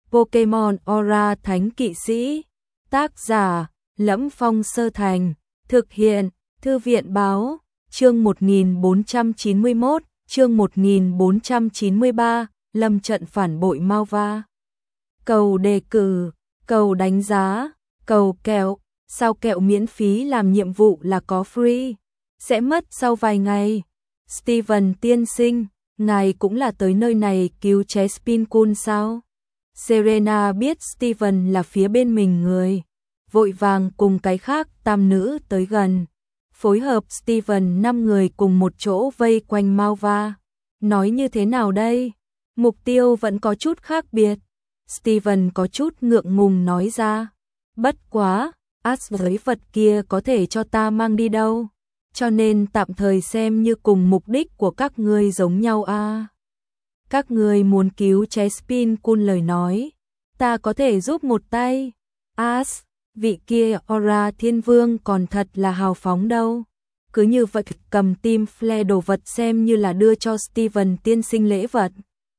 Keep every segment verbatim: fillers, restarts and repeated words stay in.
Pokemon Aura Thánh Kỵ Sĩ. Tác giả: Lẫm Phong Sơ Thành. Thực hiện: Thư viện báo. Chương một nghìn bốn trăm chín mươi mốt, chương một nghìn bốn trăm chín mươi ba, lâm trận phản bội Malva. Cầu đề cử, cầu đánh giá, cầu kẹo. Sao kẹo miễn phí làm nhiệm vụ là có free? Sẽ mất sau vài ngày. Steven tiên sinh, ngài cũng là tới nơi này cứu Chespin-Kun sao? Serena biết Steven là phía bên mình người, vội vàng cùng cái khác tam nữ tới gần. Phối hợp Steven năm người cùng một chỗ vây quanh Malva. Nói như thế nào đây? Mục tiêu vẫn có chút khác biệt. Steven có chút ngượng ngùng nói ra. Bất quá, As với vật kia có thể cho ta mang đi đâu? Cho nên tạm thời xem như cùng mục đích của các ngươi giống nhau a. À. Các ngươi muốn cứu Chespin-Kun lời nói, ta có thể giúp một tay. As, vị kia Aura Thiên Vương còn thật là hào phóng đâu. Cứ như vậy cầm tim Flare đồ vật xem như là đưa cho Steven tiên sinh lễ vật.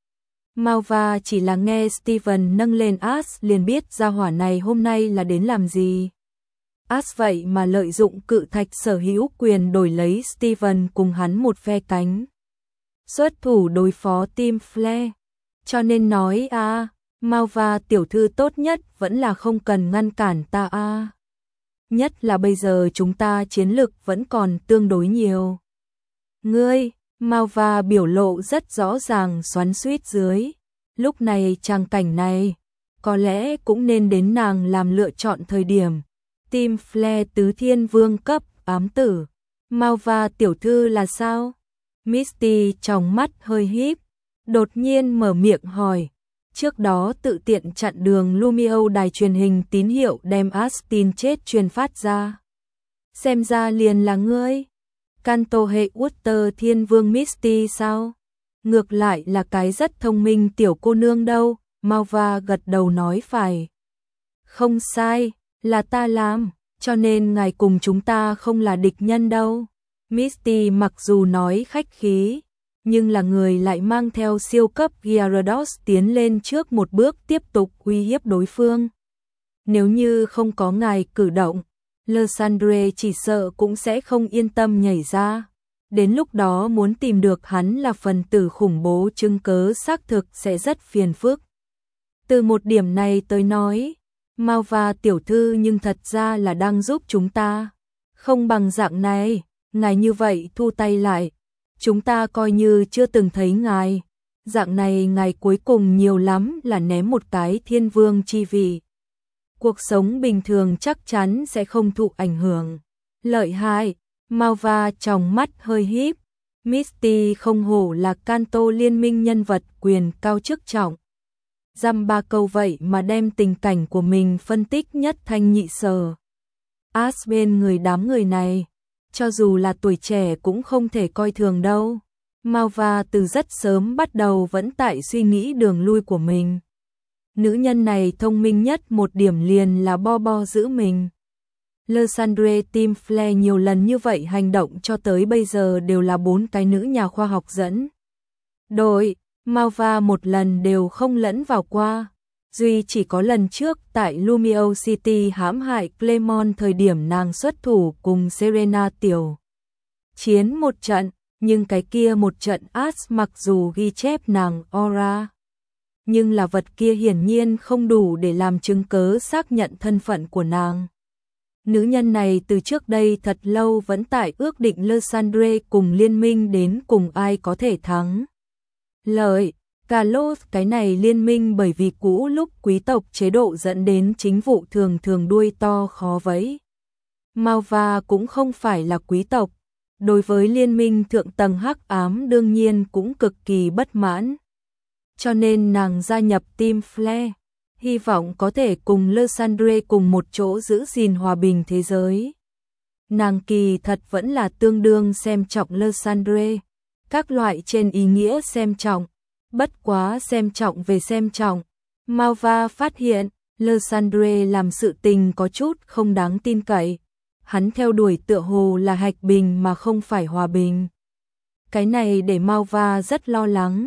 Malva chỉ là nghe Steven nâng lên As liền biết gia hỏa này hôm nay là đến làm gì. As vậy mà lợi dụng cự thạch sở hữu quyền đổi lấy Steven cùng hắn một phe cánh. Xuất thủ đối phó Team Flare. Cho nên nói a, à, Malva tiểu thư tốt nhất vẫn là không cần ngăn cản ta a. À. Nhất là bây giờ chúng ta chiến lực vẫn còn tương đối nhiều. Ngươi, Malva biểu lộ rất rõ ràng xoắn xuýt dưới. Lúc này trang cảnh này, có lẽ cũng nên đến nàng làm lựa chọn thời điểm. Team Flare tứ thiên vương cấp ám tử. Malva tiểu thư là sao? Misty trong mắt hơi híp, đột nhiên mở miệng hỏi. Trước đó tự tiện chặn đường Lumio đài truyền hình tín hiệu đem Astin chết truyền phát ra. Xem ra liền là ngươi. Kanto hệ Water thiên vương Misty sao? Ngược lại là cái rất thông minh tiểu cô nương đâu. Malva gật đầu nói phải. Không sai, là ta làm, cho nên ngài cùng chúng ta không là địch nhân đâu. Misty mặc dù nói khách khí, nhưng là người lại mang theo siêu cấp Gyarados tiến lên trước một bước tiếp tục uy hiếp đối phương. Nếu như không có ngài cử động, Lysandre chỉ sợ cũng sẽ không yên tâm nhảy ra. Đến lúc đó muốn tìm được hắn là phần tử khủng bố chứng cớ xác thực sẽ rất phiền phức. Từ một điểm này tới nói, Malva tiểu thư nhưng thật ra là đang giúp chúng ta. Không bằng dạng này, ngài như vậy thu tay lại. Chúng ta coi như chưa từng thấy ngài. Dạng này ngài cuối cùng nhiều lắm là ném một cái thiên vương chi vị. Cuộc sống bình thường chắc chắn sẽ không thụ ảnh hưởng. Lợi hại, Malva trong mắt hơi híp. Misty không hổ là Kanto liên minh nhân vật quyền cao chức trọng. Dăm ba câu vậy mà đem tình cảnh của mình phân tích nhất thanh nhị sở. As bên người đám người này, cho dù là tuổi trẻ cũng không thể coi thường đâu. Malva từ rất sớm bắt đầu vẫn tại suy nghĩ đường lui của mình. Nữ nhân này thông minh nhất một điểm liền là bo bo giữ mình. Lysandre Team Flare nhiều lần như vậy hành động cho tới bây giờ đều là bốn cái nữ nhà khoa học dẫn đội. Malva một lần đều không lẫn vào qua. Duy chỉ có lần trước tại Lumio City hãm hại Clemon thời điểm nàng xuất thủ cùng Serena tiểu chiến một trận, nhưng cái kia một trận As mặc dù ghi chép nàng Aura, nhưng là vật kia hiển nhiên không đủ để làm chứng cớ xác nhận thân phận của nàng. Nữ nhân này từ trước đây thật lâu vẫn tại ước định Lysandre cùng liên minh đến cùng ai có thể thắng. Lợi, Carlos cái này liên minh bởi vì cũ lúc quý tộc chế độ dẫn đến chính vụ thường thường đuôi to khó vẫy. Malva cũng không phải là quý tộc, đối với liên minh thượng tầng hắc ám đương nhiên cũng cực kỳ bất mãn. Cho nên nàng gia nhập Team Flare, hy vọng có thể cùng Lysandre cùng một chỗ giữ gìn hòa bình thế giới. Nàng kỳ thật vẫn là tương đương xem trọng Lysandre. Các loại trên ý nghĩa xem trọng, bất quá xem trọng về xem trọng. Malva phát hiện, Lysandre làm sự tình có chút không đáng tin cậy. Hắn theo đuổi tựa hồ là hạch bình mà không phải hòa bình. Cái này để Malva rất lo lắng.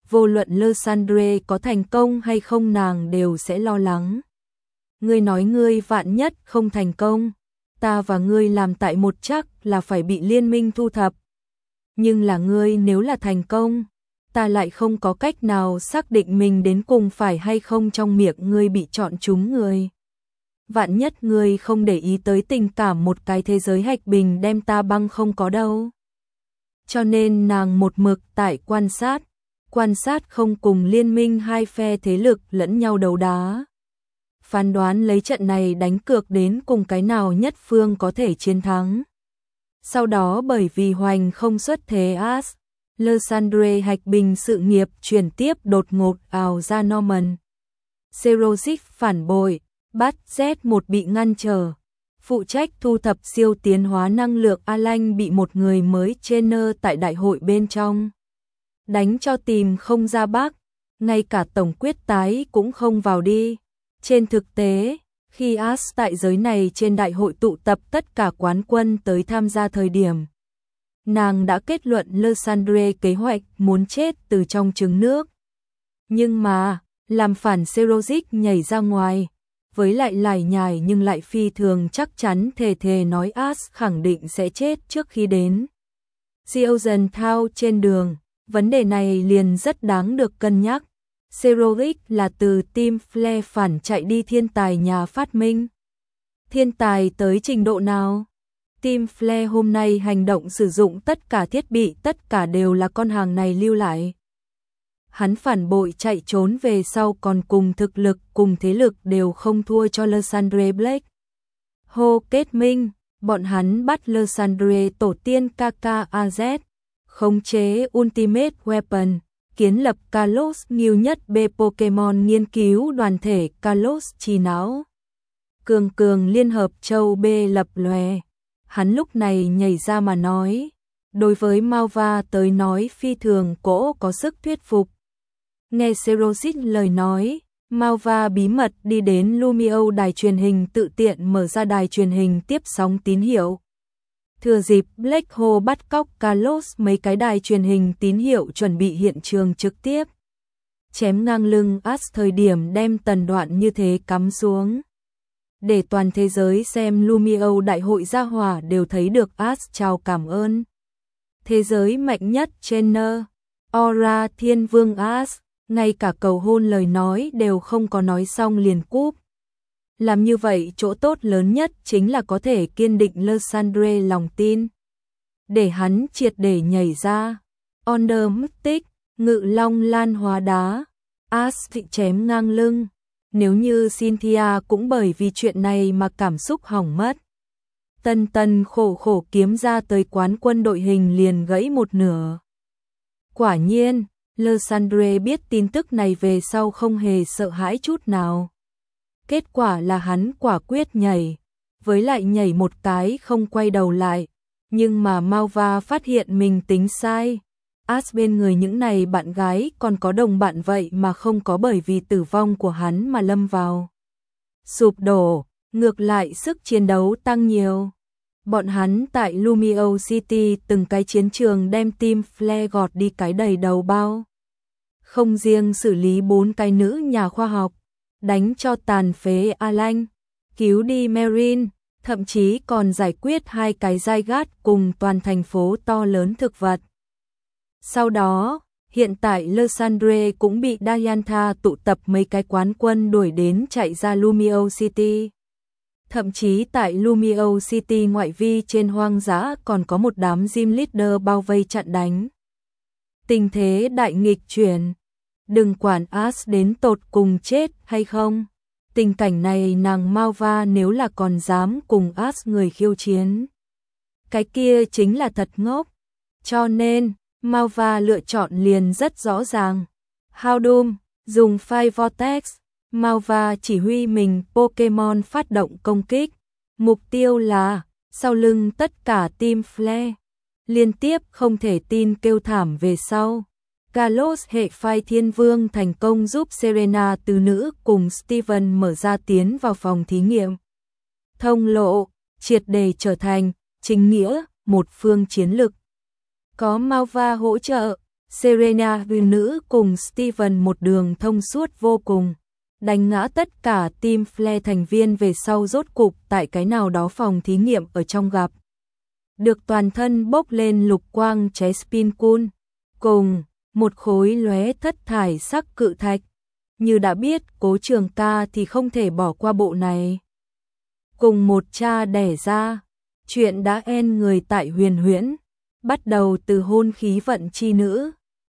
vô luận Lysandre có thành công hay không nàng đều sẽ lo lắng. Ngươi nói ngươi vạn nhất không thành công, ta và ngươi làm tại một chắc là phải bị liên minh thu thập. Nhưng là ngươi nếu là thành công, ta lại không có cách nào xác định mình đến cùng phải hay không trong miệng ngươi bị chọn trúng người. Vạn nhất ngươi không để ý tới tình cảm một cái thế giới hạch bình đem ta băng không có đâu. Cho nên nàng một mực tại quan sát, quan sát không cùng liên minh hai phe thế lực lẫn nhau đấu đá. Phán đoán lấy trận này đánh cược đến cùng cái nào nhất phương có thể chiến thắng. Sau đó bởi vì Hoành không xuất thế As, Lysandre hạch bình sự nghiệp chuyển tiếp đột ngột ào ra Norman. Serozic phản bội, bắt Z một bị ngăn trở. Phụ trách thu thập siêu tiến hóa năng lượng Alan bị một người mới trainer tại đại hội bên trong đánh cho tìm không ra bác, ngay cả tổng quyết tái cũng không vào đi. Trên thực tế, khi As tại giới này trên đại hội tụ tập tất cả quán quân tới tham gia thời điểm, nàng đã kết luận Lysandre kế hoạch muốn chết từ trong trứng nước. Nhưng mà, làm phản Serozic nhảy ra ngoài, với lại lải nhải nhưng lại phi thường chắc chắn thề thề nói As khẳng định sẽ chết trước khi đến Siozen Town trên đường. Vấn đề này liền rất đáng được cân nhắc. Serozic là từ team Flare phản chạy đi thiên tài nhà phát minh. Thiên tài tới trình độ nào? Team Flare hôm nay hành động sử dụng tất cả thiết bị, tất cả đều là con hàng này lưu lại. Hắn phản bội chạy trốn về sau còn cùng thực lực, cùng thế lực đều không thua cho Lysandre Blake. Hô kết minh, bọn hắn bắt Lysandre tổ tiên ca ca a zét, khống chế Ultimate Weapon, kiến lập Kalos nhiều nhất B Pokemon nghiên cứu đoàn thể Kalos trí não. Cường cường liên hợp châu B lập lòe. Hắn lúc này nhảy ra mà nói, đối với Malva tới nói phi thường cỗ có sức thuyết phục. Nghe Serozic lời nói, Malva bí mật đi đến Lumio đài truyền hình tự tiện mở ra đài truyền hình tiếp sóng tín hiệu. Thừa dịp Black Hole bắt cóc Kalos mấy cái đài truyền hình tín hiệu chuẩn bị hiện trường trực tiếp. Chém ngang lưng As thời điểm đem tần đoạn như thế cắm xuống. Để toàn thế giới xem Lumio đại hội gia hỏa đều thấy được As chào cảm ơn. Thế giới mạnh nhất trainer, Aura Thiên Vương As, ngay cả cầu hôn lời nói đều không có nói xong liền cúp. Làm như vậy chỗ tốt lớn nhất chính là có thể kiên định Lysandre lòng tin. Để hắn triệt để nhảy ra. Onder Mystic, ngự long lan hóa đá. As bị chém ngang lưng. Nếu như Cynthia cũng bởi vì chuyện này mà cảm xúc hỏng mất. Tân tân khổ khổ kiếm ra tới quán quân đội hình liền gãy một nửa. Quả nhiên, Lysandre biết tin tức này về sau không hề sợ hãi chút nào. Kết quả là hắn quả quyết nhảy, với lại nhảy một cái không quay đầu lại. Nhưng mà Malva phát hiện mình tính sai. As bên người những này bạn gái còn có đồng bạn vậy mà không có bởi vì tử vong của hắn mà lâm vào sụp đổ, ngược lại sức chiến đấu tăng nhiều. Bọn hắn tại Lumio City từng cái chiến trường đem team Flare gọt đi cái đầy đầu bao. Không riêng xử lý bốn cái nữ nhà khoa học, đánh cho tàn phế Alan, cứu đi Marine, thậm chí còn giải quyết hai cái giai gát cùng toàn thành phố to lớn thực vật. Sau đó, hiện tại Lysandre cũng bị Diantha tụ tập mấy cái quán quân đuổi đến chạy ra Lumio City. Thậm chí tại Lumio City ngoại vi trên hoang dã còn có một đám gym leader bao vây chặn đánh. Tình thế đại nghịch chuyển. Đừng quản As đến tột cùng chết hay không. Tình cảnh này nàng Malva nếu là còn dám cùng As người khiêu chiến. Cái kia chính là thật ngốc. Cho nên, Malva lựa chọn liền rất rõ ràng. Houndoom, dùng Fire Vortex. Malva chỉ huy mình Pokemon phát động công kích. Mục tiêu là, sau lưng tất cả team Flare. Liên tiếp không thể tin kêu thảm về sau. Kalos hệ phai thiên vương thành công giúp Serena từ nữ cùng Steven mở ra tiến vào phòng thí nghiệm. Thông lộ, triệt để trở thành, chính nghĩa, một phương chiến lực. Có Malva hỗ trợ, Serena nữ cùng Steven một đường thông suốt vô cùng, đánh ngã tất cả team Flare thành viên về sau rốt cục tại cái nào đó phòng thí nghiệm ở trong gặp. Được toàn thân bốc lên lục quang cháy spin cool, cùng một khối lóe thất thải sắc cự thạch. Như đã biết Cố Trường Ca thì không thể bỏ qua bộ này. Cùng một cha đẻ ra, chuyện đã en người tại Huyền Huyễn, bắt đầu từ hôn khí vận chi nữ.